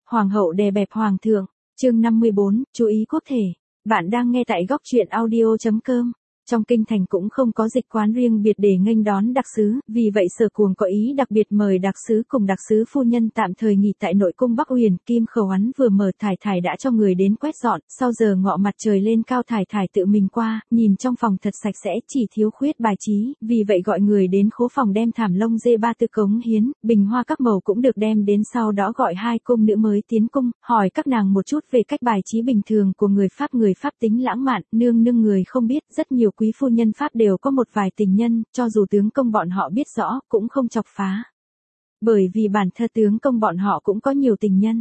Hoàng hậu đè bẹp hoàng thượng, chương 54, chú ý quốc thể. Bạn đang nghe tại góc truyện audio.com. Trong kinh thành cũng không có dịch quán riêng biệt để nghênh đón đặc sứ, vì vậy Sở Cuồng có ý đặc biệt mời đặc sứ cùng đặc sứ phu nhân tạm thời nghỉ tại nội cung Bắc Huyền. Kim Khẩu hắn vừa mở Thải Thải đã cho người đến quét dọn, sau giờ ngọ mặt trời lên cao Thải Thải tự mình qua, nhìn trong phòng thật sạch sẽ, chỉ thiếu khuyết bài trí, vì vậy gọi người đến khố phòng đem thảm lông dê 3 tư cống hiến, bình hoa các màu cũng được đem đến, sau đó gọi 2 cung nữ mới tiến cung, hỏi các nàng một chút về cách bài trí bình thường của người Pháp tính lãng mạn, nương người không biết, rất nhiều quý phu nhân Pháp đều có một vài tình nhân, cho dù tướng công bọn họ biết rõ, cũng không chọc phá. Bởi vì bản thân tướng công bọn họ cũng có nhiều tình nhân.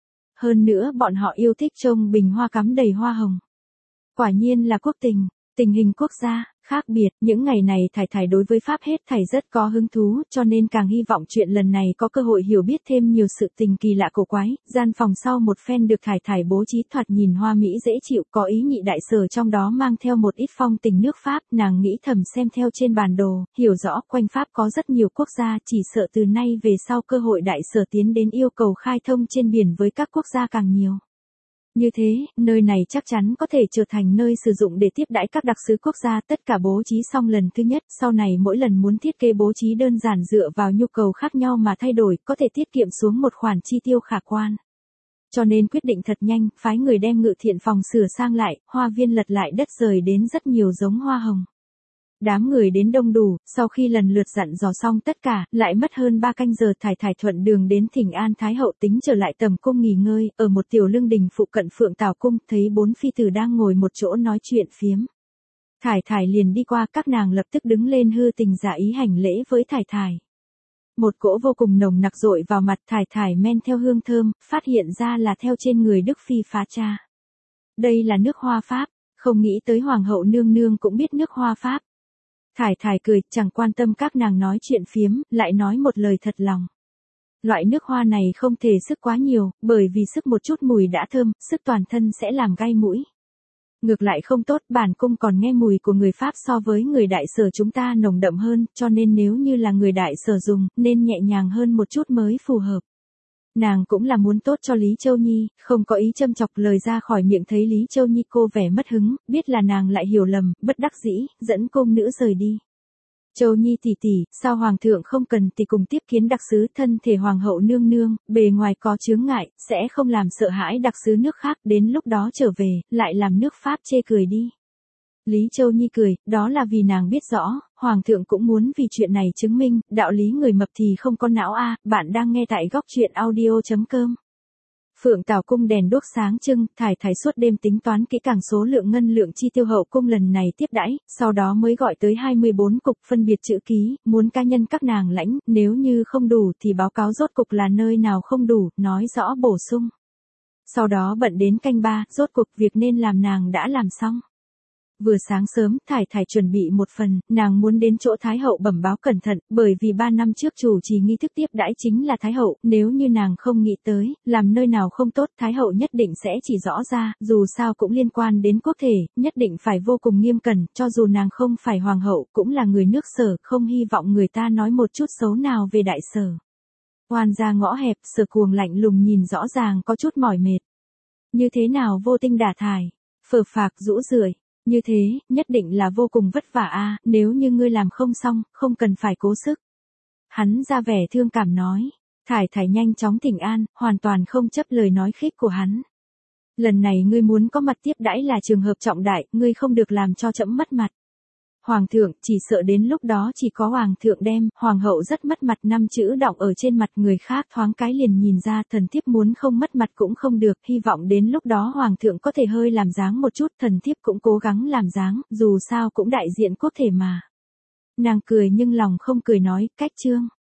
Hơn nữa bọn họ yêu thích trông bình hoa cắm đầy hoa hồng. Quả nhiên là quốc tình, tình hình quốc gia, khác biệt, những ngày này Thải Thải đối với Pháp hết thảy rất có hứng thú, cho nên càng hy vọng chuyện lần này có cơ hội hiểu biết thêm nhiều sự tình kỳ lạ cổ quái. Gian phòng sau một phen được Thải Thải bố trí thoạt nhìn hoa mỹ dễ chịu, có ý nhị đại sở trong đó mang theo một ít phong tình nước Pháp, nàng nghĩ thầm xem theo trên bản đồ, hiểu rõ quanh Pháp có rất nhiều quốc gia, chỉ sợ từ nay về sau cơ hội đại sở tiến đến yêu cầu khai thông trên biển với các quốc gia càng nhiều. Như thế, nơi này chắc chắn có thể trở thành nơi sử dụng để tiếp đãi các đặc sứ quốc gia, tất cả bố trí xong lần thứ nhất, sau này mỗi lần muốn thiết kế bố trí đơn giản dựa vào nhu cầu khác nhau mà thay đổi, có thể tiết kiệm xuống một khoản chi tiêu khả quan. Cho nên quyết định thật nhanh, phái người đem ngự thiện phòng sửa sang lại, hoa viên lật lại đất rời đến rất nhiều giống hoa hồng. Đám người đến đông đủ, sau khi lần lượt dặn dò xong tất cả, lại mất hơn 3 canh giờ Thải Thải thuận đường đến Thỉnh An Thái hậu tính trở lại tầm cung nghỉ ngơi, ở một tiểu lương đình phụ cận Phượng Tào cung, thấy 4 phi tử đang ngồi một chỗ nói chuyện phiếm. Thải Thải liền đi qua, các nàng lập tức đứng lên hư tình giả ý hành lễ với Thải Thải. Một cỗ vô cùng nồng nặc dội vào mặt, Thải Thải men theo hương thơm, phát hiện ra là theo trên người Đức Phi phá cha. Đây là nước hoa Pháp, không nghĩ tới Hoàng hậu nương nương cũng biết nước hoa Pháp. Thải Thải cười, chẳng quan tâm các nàng nói chuyện phiếm, lại nói một lời thật lòng. Loại nước hoa này không thể sức quá nhiều, bởi vì sức một chút mùi đã thơm, sức toàn thân sẽ làm gai mũi. Ngược lại không tốt, bản cung còn nghe mùi của người Pháp so với người đại sở chúng ta nồng đậm hơn, cho nên nếu như là người đại sở dùng, nên nhẹ nhàng hơn một chút mới phù hợp. Nàng cũng là muốn tốt cho Lý Châu Nhi, không có ý châm chọc, lời ra khỏi miệng thấy Lý Châu Nhi cô vẻ mất hứng, biết là nàng lại hiểu lầm, bất đắc dĩ, dẫn cung nữ rời đi. Châu Nhi tỷ tỷ, sao hoàng thượng không cần thì cùng tiếp kiến đặc sứ, thân thể hoàng hậu nương nương, bề ngoài có chướng ngại, sẽ không làm sợ hãi đặc sứ nước khác, đến lúc đó trở về, lại làm nước Pháp chê cười đi. Lý Châu Nhi cười, đó là vì nàng biết rõ, Hoàng thượng cũng muốn vì chuyện này chứng minh, đạo lý người mập thì không có não a. Bạn đang nghe tại góc truyện audio.com. Phượng Tào cung đèn đuốc sáng trưng, Thải Thải suốt đêm tính toán kỹ càng số lượng ngân lượng chi tiêu hậu cung lần này tiếp đãi, sau đó mới gọi tới 24 cục phân biệt chữ ký, muốn cá nhân các nàng lãnh, nếu như không đủ thì báo cáo rốt cục là nơi nào không đủ, nói rõ bổ sung. Sau đó bận đến canh 3, rốt cục việc nên làm nàng đã làm xong. Vừa sáng sớm, Thải Thải chuẩn bị một phần, nàng muốn đến chỗ Thái hậu bẩm báo cẩn thận, bởi vì 3 năm trước chủ trì nghi thức tiếp đãi chính là Thái hậu, nếu như nàng không nghĩ tới, làm nơi nào không tốt, Thái hậu nhất định sẽ chỉ rõ ra, dù sao cũng liên quan đến quốc thể, nhất định phải vô cùng nghiêm cẩn, cho dù nàng không phải hoàng hậu, cũng là người nước Sở, không hy vọng người ta nói một chút xấu nào về đại Sở. Oan ra ngõ hẹp, Sở Cuồng lạnh lùng nhìn rõ ràng có chút mỏi mệt. Như thế nào vô tinh đả thải, phờ phạc rũ rượi. Như thế, nhất định là vô cùng vất vả a. Nếu như ngươi làm không xong, không cần phải cố sức. Hắn ra vẻ thương cảm nói. Thải Thải nhanh chóng thỉnh an, hoàn toàn không chấp lời nói khích của hắn. Lần này ngươi muốn có mặt tiếp đãi là trường hợp trọng đại, ngươi không được làm cho trẫm mất mặt. Hoàng thượng, chỉ sợ đến lúc đó chỉ có hoàng thượng đem, hoàng hậu rất mất mặt, 5 chữ đọng ở trên mặt người khác thoáng cái liền nhìn ra, thần thiếp muốn không mất mặt cũng không được, hy vọng đến lúc đó hoàng thượng có thể hơi làm dáng một chút, thần thiếp cũng cố gắng làm dáng, dù sao cũng đại diện quốc thể mà. Nàng cười nhưng lòng không cười nói, cách trương.